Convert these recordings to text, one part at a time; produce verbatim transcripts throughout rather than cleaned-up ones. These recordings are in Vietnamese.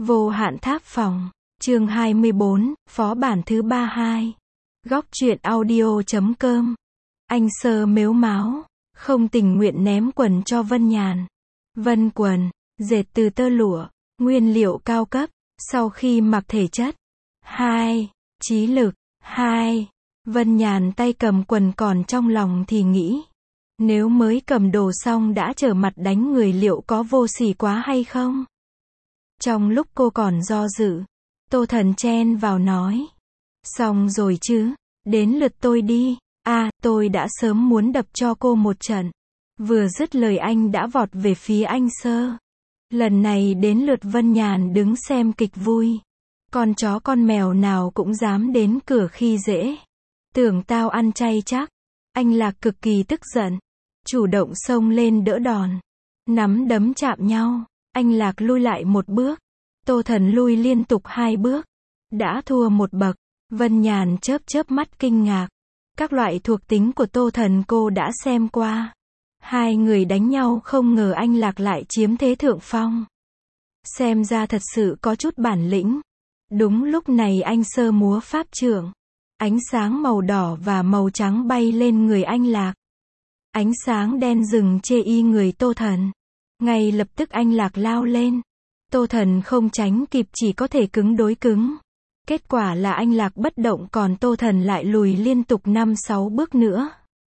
Vô hạn tháp phòng. Chương hai mươi bốn, phó bản thứ ba hai. Góc truyện audio chấm com. Anh Sơ mếu máo, không tình nguyện ném quần cho Vân Nhàn. Vân quần, dệt từ tơ lụa, nguyên liệu cao cấp, sau khi mặc thể chất. hai. Trí lực. hai. Vân Nhàn tay cầm quần còn trong lòng thì nghĩ. Nếu mới cầm đồ xong đã trở mặt đánh người liệu có vô sỉ quá hay không? Trong lúc cô còn do dự, Tô Thần chen vào nói. Xong rồi chứ, đến lượt tôi đi. À, tôi đã sớm muốn đập cho cô một trận. Vừa dứt lời anh đã vọt về phía anh Sơ. Lần này đến lượt Vân Nhàn đứng xem kịch vui. Con chó con mèo nào cũng dám đến cửa khi dễ. Tưởng tao ăn chay chắc. Anh Lạc cực kỳ tức giận. Chủ động xông lên đỡ đòn. Nắm đấm chạm nhau. Anh Lạc lui lại một bước. Tô Thần lui liên tục hai bước. Đã thua một bậc. Vân Nhàn chớp chớp mắt kinh ngạc. Các loại thuộc tính của Tô Thần cô đã xem qua. Hai người đánh nhau không ngờ anh Lạc lại chiếm thế thượng phong. Xem ra thật sự có chút bản lĩnh. Đúng lúc này anh Sơ múa pháp trượng. Ánh sáng màu đỏ và màu trắng bay lên người anh Lạc. Ánh sáng đen rừng chê y người Tô Thần. Ngay lập tức anh Lạc lao lên. Tô Thần không tránh kịp chỉ có thể cứng đối cứng. Kết quả là anh Lạc bất động còn Tô Thần lại lùi liên tục năm sáu bước nữa.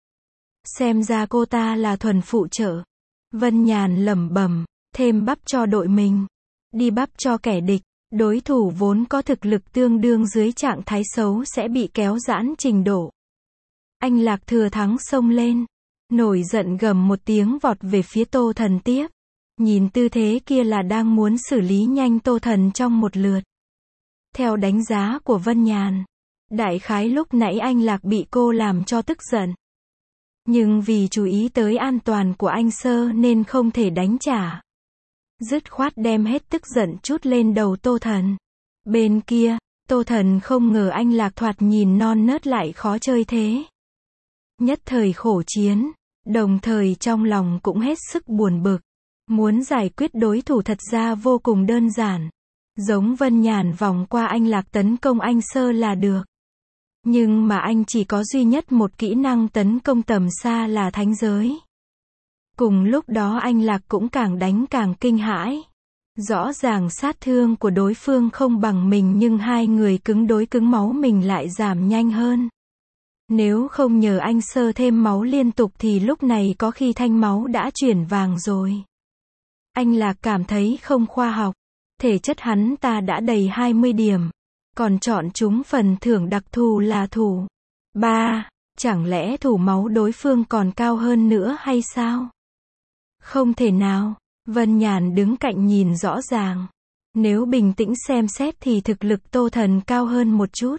Xem ra cô ta là thuần phụ trợ. Vân Nhàn lẩm bẩm, thêm bắp cho đội mình. Đi bắp cho kẻ địch. Đối thủ vốn có thực lực tương đương dưới trạng thái xấu sẽ bị kéo giãn trình độ. Anh Lạc thừa thắng xông lên. Nổi giận gầm một tiếng vọt về phía Tô Thần tiếp. Nhìn tư thế kia là đang muốn xử lý nhanh Tô Thần trong một lượt. Theo đánh giá của Vân Nhàn, đại khái lúc nãy anh Lạc bị cô làm cho tức giận. Nhưng vì chú ý tới an toàn của anh Sơ nên không thể đánh trả. Dứt khoát đem hết tức giận trút lên đầu Tô Thần. Bên kia, Tô Thần không ngờ anh Lạc thoạt nhìn non nớt lại khó chơi thế. Nhất thời khổ chiến, đồng thời trong lòng cũng hết sức buồn bực. Muốn giải quyết đối thủ thật ra vô cùng đơn giản. Giống Vân Nhàn vòng qua anh Lạc tấn công anh Sơ là được. Nhưng mà anh chỉ có duy nhất một kỹ năng tấn công tầm xa là thánh giới. Cùng lúc đó anh Lạc cũng càng đánh càng kinh hãi. Rõ ràng sát thương của đối phương không bằng mình nhưng hai người cứng đối cứng máu mình lại giảm nhanh hơn. Nếu không nhờ anh Sơ thêm máu liên tục thì lúc này có khi thanh máu đã chuyển vàng rồi. Anh Lạc cảm thấy không khoa học. Thể chất hắn ta đã đầy hai mươi điểm. Còn chọn chúng phần thưởng đặc thù là thủ. ba. Chẳng lẽ thủ máu đối phương còn cao hơn nữa hay sao? Không thể nào. Vân Nhàn đứng cạnh nhìn rõ ràng. Nếu bình tĩnh xem xét thì thực lực Tô Thần cao hơn một chút.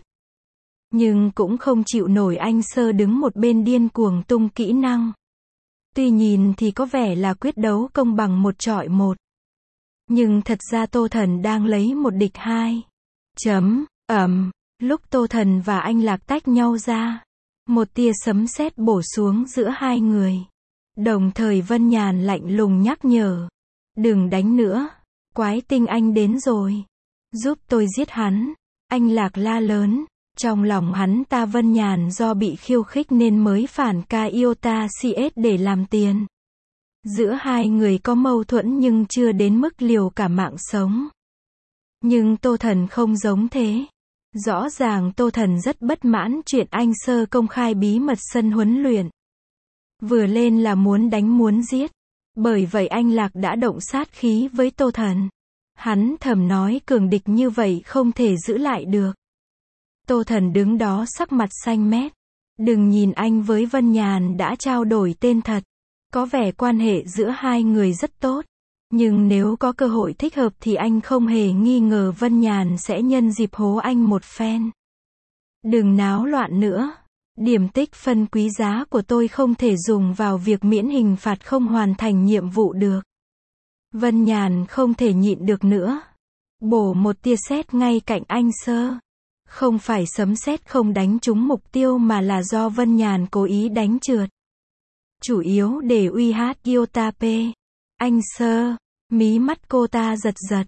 Nhưng cũng không chịu nổi anh Sơ đứng một bên điên cuồng tung kỹ năng. Tuy nhìn thì có vẻ là quyết đấu công bằng một chọi một. Nhưng thật ra Tô Thần đang lấy một địch hai. Chấm, ầm, lúc Tô Thần và anh Lạc tách nhau ra. Một tia sấm sét bổ xuống giữa hai người. Đồng thời Vân Nhàn lạnh lùng nhắc nhở. Đừng đánh nữa. Quái tinh anh đến rồi. Giúp tôi giết hắn. Anh Lạc la lớn. Trong lòng hắn ta Vân Nhàn do bị khiêu khích nên mới phản ca Iota xê ét để làm tiền. Giữa hai người có mâu thuẫn nhưng chưa đến mức liều cả mạng sống. Nhưng Tô Thần không giống thế. Rõ ràng Tô Thần rất bất mãn chuyện anh Sơ công khai bí mật sân huấn luyện. Vừa lên là muốn đánh muốn giết. Bởi vậy anh Lạc đã động sát khí với Tô Thần. Hắn thầm nói cường địch như vậy không thể giữ lại được. Tô Thần đứng đó sắc mặt xanh mét. Đừng nhìn anh với Vân Nhàn đã trao đổi tên thật. Có vẻ quan hệ giữa hai người rất tốt. Nhưng nếu có cơ hội thích hợp thì anh không hề nghi ngờ Vân Nhàn sẽ nhân dịp hố anh một phen. Đừng náo loạn nữa. Điểm tích phân quý giá của tôi không thể dùng vào việc miễn hình phạt không hoàn thành nhiệm vụ được. Vân Nhàn không thể nhịn được nữa. Bổ một tia sét ngay cạnh anh Sơ. Không phải sấm sét không đánh trúng mục tiêu mà là do Vân Nhàn cố ý đánh trượt. Chủ yếu để uy hát Iota P. Anh Sơ. Mí mắt cô ta giật giật.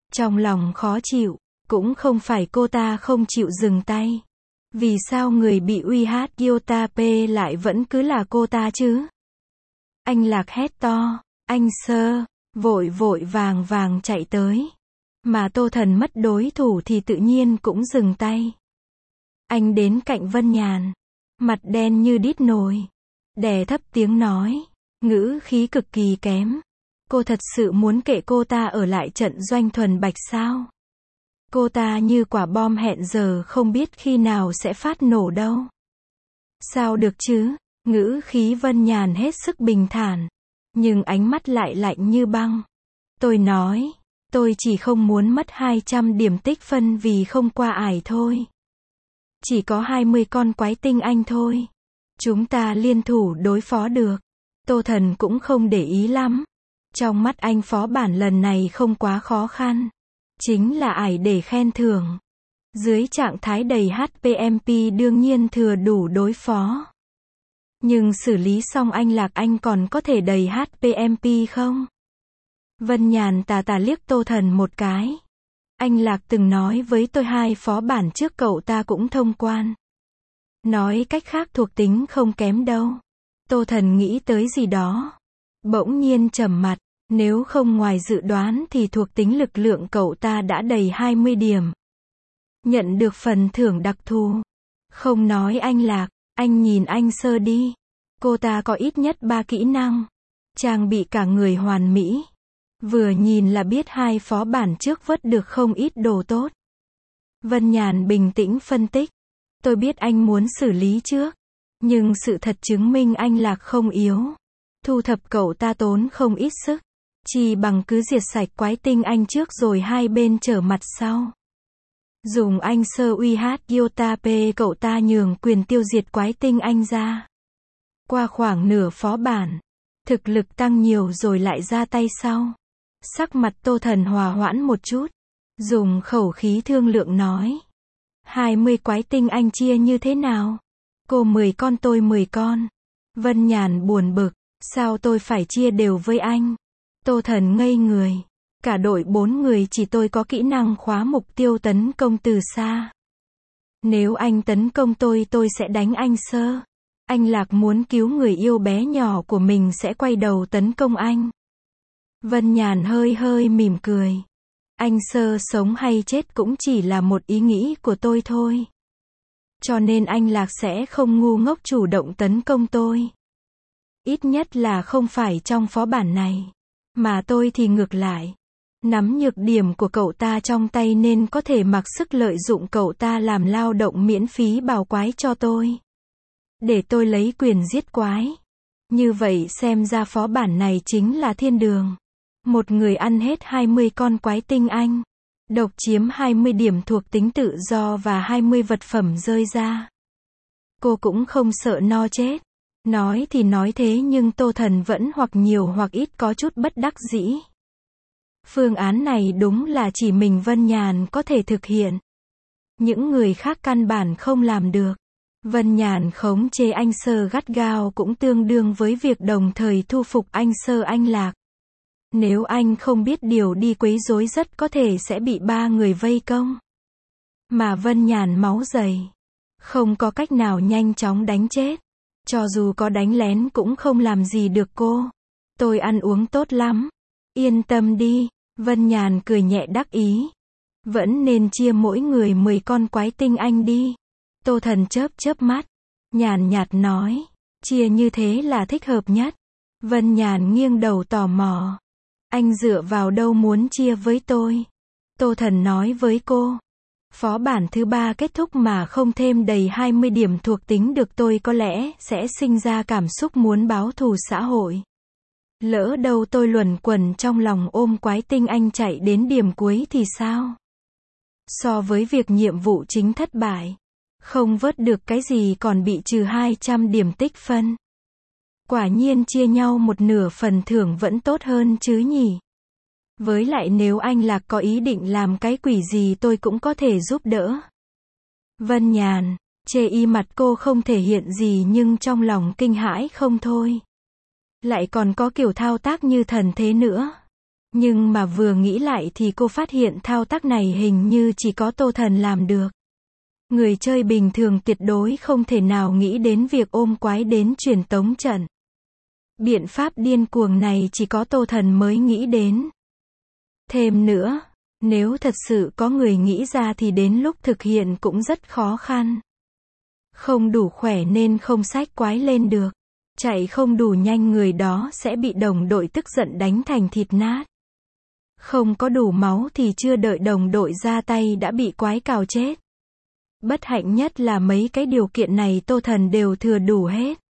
Trong lòng khó chịu, cũng không phải cô ta không chịu dừng tay. Vì sao người bị uy hát Yotape lại vẫn cứ là cô ta chứ? Anh Lạc hét to, anh Sơ, vội vội vàng vàng chạy tới. Mà Tô Thần mất đối thủ thì tự nhiên cũng dừng tay. Anh đến cạnh Vân Nhàn, mặt đen như đít nồi, đè thấp tiếng nói, ngữ khí cực kỳ kém. Cô thật sự muốn kệ cô ta ở lại trận Doanh Thuần Bạch sao? Cô ta như quả bom hẹn giờ không biết khi nào sẽ phát nổ đâu. Sao được chứ? Ngữ khí Vân Nhàn hết sức bình thản, nhưng ánh mắt lại lạnh như băng. Tôi nói, tôi chỉ không muốn mất hai trăm điểm tích phân vì không qua ải thôi. Chỉ có hai mươi con quái tinh anh thôi. Chúng ta liên thủ đối phó được. Tô Thần cũng không để ý lắm. Trong mắt anh phó bản lần này không quá khó khăn. Chính là ải để khen thưởng. Dưới trạng thái đầy hát pê em pê đương nhiên thừa đủ đối phó. Nhưng xử lý xong anh Lạc anh còn có thể đầy hát pê em pê không? Vân Nhàn tà tà liếc Tô Thần một cái. Anh Lạc từng nói với tôi hai phó bản trước cậu ta cũng thông quan. Nói cách khác thuộc tính không kém đâu. Tô Thần nghĩ tới gì đó. Bỗng nhiên trầm mặt. Nếu không ngoài dự đoán thì thuộc tính lực lượng cậu ta đã đầy hai mươi điểm. Nhận được phần thưởng đặc thù. Không nói anh Lạc, anh nhìn anh Sơ đi. Cô ta có ít nhất ba kỹ năng. Trang bị cả người hoàn mỹ. Vừa nhìn là biết hai phó bản trước vớt được không ít đồ tốt. Vân Nhàn bình tĩnh phân tích. Tôi biết anh muốn xử lý trước. Nhưng sự thật chứng minh anh Lạc không yếu. Thu thập cậu ta tốn không ít sức. Chỉ bằng cứ diệt sạch quái tinh anh trước rồi hai bên trở mặt sau. Dùng anh Sơ uy hát Yotape cậu ta nhường quyền tiêu diệt quái tinh anh ra. Qua khoảng nửa phó bản. Thực lực tăng nhiều rồi lại ra tay sau. Sắc mặt Tô Thần hòa hoãn một chút. Dùng khẩu khí thương lượng nói. hai mươi quái tinh anh chia như thế nào? Cô mười con tôi mười con. Vân Nhàn buồn bực. Sao tôi phải chia đều với anh? Tô Thần ngây người. Cả đội bốn người chỉ tôi có kỹ năng khóa mục tiêu tấn công từ xa. Nếu anh tấn công tôi tôi sẽ đánh anh Sơ. Anh Lạc muốn cứu người yêu bé nhỏ của mình sẽ quay đầu tấn công anh. Vân Nhàn hơi hơi mỉm cười. Anh Sơ sống hay chết cũng chỉ là một ý nghĩ của tôi thôi. Cho nên anh Lạc sẽ không ngu ngốc chủ động tấn công tôi. Ít nhất là không phải trong phó bản này. Mà tôi thì ngược lại. Nắm nhược điểm của cậu ta trong tay nên có thể mặc sức lợi dụng cậu ta làm lao động miễn phí bào quái cho tôi. Để tôi lấy quyền giết quái. Như vậy xem ra phó bản này chính là thiên đường. Một người ăn hết hai mươi con quái tinh anh. Độc chiếm hai mươi điểm thuộc tính tự do và hai mươi vật phẩm rơi ra. Cô cũng không sợ no chết. Nói thì nói thế nhưng Tô Thần vẫn hoặc nhiều hoặc ít có chút bất đắc dĩ. Phương án này đúng là chỉ mình Vân Nhàn có thể thực hiện. Những người khác căn bản không làm được. Vân Nhàn khống chế anh Sơ gắt gao cũng tương đương với việc đồng thời thu phục anh Sơ anh Lạc. Nếu anh không biết điều đi quấy rối rất có thể sẽ bị ba người vây công. Mà Vân Nhàn máu dày. Không có cách nào nhanh chóng đánh chết. Cho dù có đánh lén cũng không làm gì được cô. Tôi ăn uống tốt lắm. Yên tâm đi. Vân Nhàn cười nhẹ đắc ý. Vẫn nên chia mỗi người mười con quái tinh anh đi. Tô Thần chớp chớp mắt. Nhàn nhạt nói. Chia như thế là thích hợp nhất. Vân Nhàn nghiêng đầu tò mò. Anh dựa vào đâu muốn chia với tôi? Tô Thần nói với cô. Phó bản thứ ba kết thúc mà không thêm đầy hai mươi điểm thuộc tính được tôi có lẽ sẽ sinh ra cảm xúc muốn báo thù xã hội. Lỡ đâu tôi luẩn quẩn trong lòng ôm quái tinh anh chạy đến điểm cuối thì sao? So với việc nhiệm vụ chính thất bại, không vớt được cái gì còn bị trừ hai trăm điểm tích phân. Quả nhiên chia nhau một nửa phần thưởng vẫn tốt hơn chứ nhỉ? Với lại nếu anh Lạc có ý định làm cái quỷ gì tôi cũng có thể giúp đỡ. Vân Nhàn, chê y mặt cô không thể hiện gì nhưng trong lòng kinh hãi không thôi. Lại còn có kiểu thao tác như thần thế nữa. Nhưng mà vừa nghĩ lại thì cô phát hiện thao tác này hình như chỉ có Tô Thần làm được. Người chơi bình thường tuyệt đối không thể nào nghĩ đến việc ôm quái đến truyền tống trận. Biện pháp điên cuồng này chỉ có Tô Thần mới nghĩ đến. Thêm nữa, nếu thật sự có người nghĩ ra thì đến lúc thực hiện cũng rất khó khăn. Không đủ khỏe nên không xách quái lên được. Chạy không đủ nhanh người đó sẽ bị đồng đội tức giận đánh thành thịt nát. Không có đủ máu thì chưa đợi đồng đội ra tay đã bị quái cào chết. Bất hạnh nhất là mấy cái điều kiện này Tô Thần đều thừa đủ hết.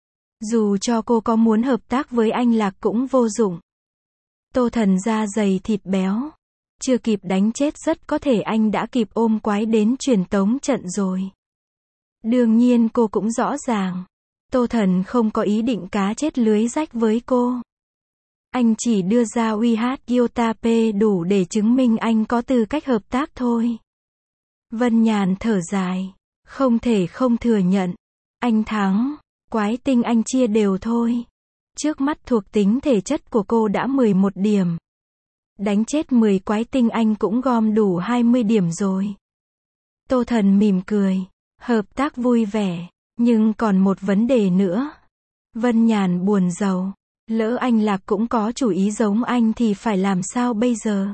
Dù cho cô có muốn hợp tác với anh Lạc cũng vô dụng. Tô Thần da dày thịt béo. Chưa kịp đánh chết rất có thể anh đã kịp ôm quái đến truyền tống trận rồi. Đương nhiên cô cũng rõ ràng. Tô Thần không có ý định cá chết lưới rách với cô. Anh chỉ đưa ra uy hát Yotape đủ để chứng minh anh có tư cách hợp tác thôi. Vân Nhàn thở dài. Không thể không thừa nhận. Anh thắng. Quái tinh anh chia đều thôi. Trước mắt thuộc tính thể chất của cô đã mười một điểm. Đánh chết mười quái tinh anh cũng gom đủ hai mươi điểm rồi. Tô Thần mỉm cười. Hợp tác vui vẻ. Nhưng còn một vấn đề nữa. Vân Nhàn buồn rầu. Lỡ anh Lạc cũng có chủ ý giống anh thì phải làm sao bây giờ?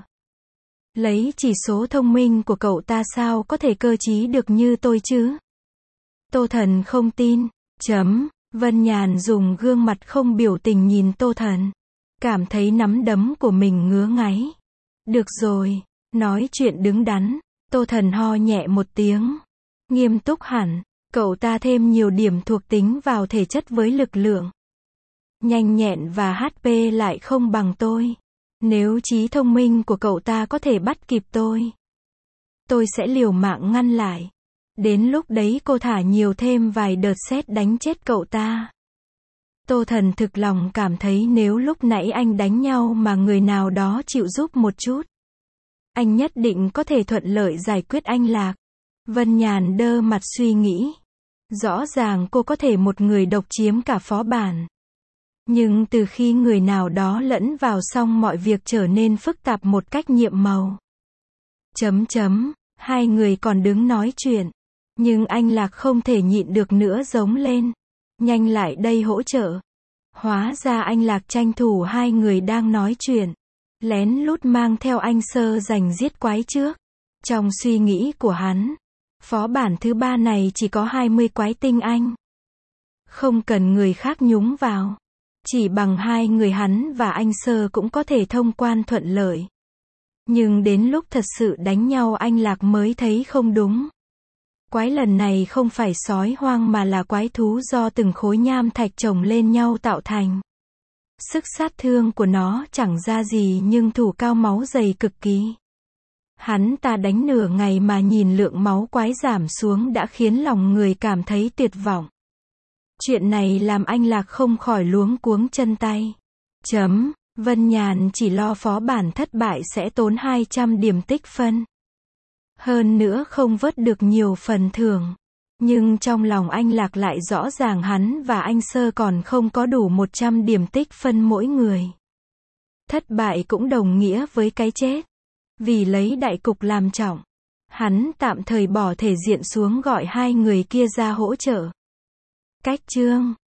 Lấy chỉ số thông minh của cậu ta sao có thể cơ trí được như tôi chứ? Tô Thần không tin. Chấm. Vân Nhàn dùng gương mặt không biểu tình nhìn Tô Thần. Cảm thấy nắm đấm của mình ngứa ngáy. Được rồi. Nói chuyện đứng đắn. Tô Thần ho nhẹ một tiếng. Nghiêm túc hẳn. Cậu ta thêm nhiều điểm thuộc tính vào thể chất với lực lượng. Nhanh nhẹn và hát pê lại không bằng tôi. Nếu trí thông minh của cậu ta có thể bắt kịp tôi, tôi sẽ liều mạng ngăn lại. Đến lúc đấy cô thả nhiều thêm vài đợt sét đánh chết cậu ta. Tô Thần thực lòng cảm thấy nếu lúc nãy anh đánh nhau mà người nào đó chịu giúp một chút, anh nhất định có thể thuận lợi giải quyết anh Lạc. Vân Nhàn đơ mặt suy nghĩ. Rõ ràng cô có thể một người độc chiếm cả phó bản. Nhưng từ khi người nào đó lẫn vào xong mọi việc trở nên phức tạp một cách nhiệm màu. Chấm chấm, hai người còn đứng nói chuyện. Nhưng anh Lạc không thể nhịn được nữa giống lên. Nhanh lại đây hỗ trợ. Hóa ra anh Lạc tranh thủ hai người đang nói chuyện. Lén lút mang theo anh Sơ giành giết quái trước. Trong suy nghĩ của hắn, phó bản thứ ba này chỉ có hai mươi quái tinh anh. Không cần người khác nhúng vào. Chỉ bằng hai người hắn và anh Sơ cũng có thể thông quan thuận lợi. Nhưng đến lúc thật sự đánh nhau anh Lạc mới thấy không đúng. Quái lần này không phải sói hoang mà là quái thú do từng khối nham thạch chồng lên nhau tạo thành. Sức sát thương của nó chẳng ra gì nhưng thủ cao máu dày cực kỳ. Hắn ta đánh nửa ngày mà nhìn lượng máu quái giảm xuống đã khiến lòng người cảm thấy tuyệt vọng. Chuyện này làm anh Lạc không khỏi luống cuống chân tay. Chấm, Vân Nhàn chỉ lo phó bản thất bại sẽ tốn hai trăm điểm tích phân. Hơn nữa không vớt được nhiều phần thưởng. Nhưng trong lòng anh Lạc lại rõ ràng hắn và anh Sơ còn không có đủ một trăm điểm tích phân mỗi người. Thất bại cũng đồng nghĩa với cái chết. Vì lấy đại cục làm trọng, hắn tạm thời bỏ thể diện xuống gọi hai người kia ra hỗ trợ. Cách chương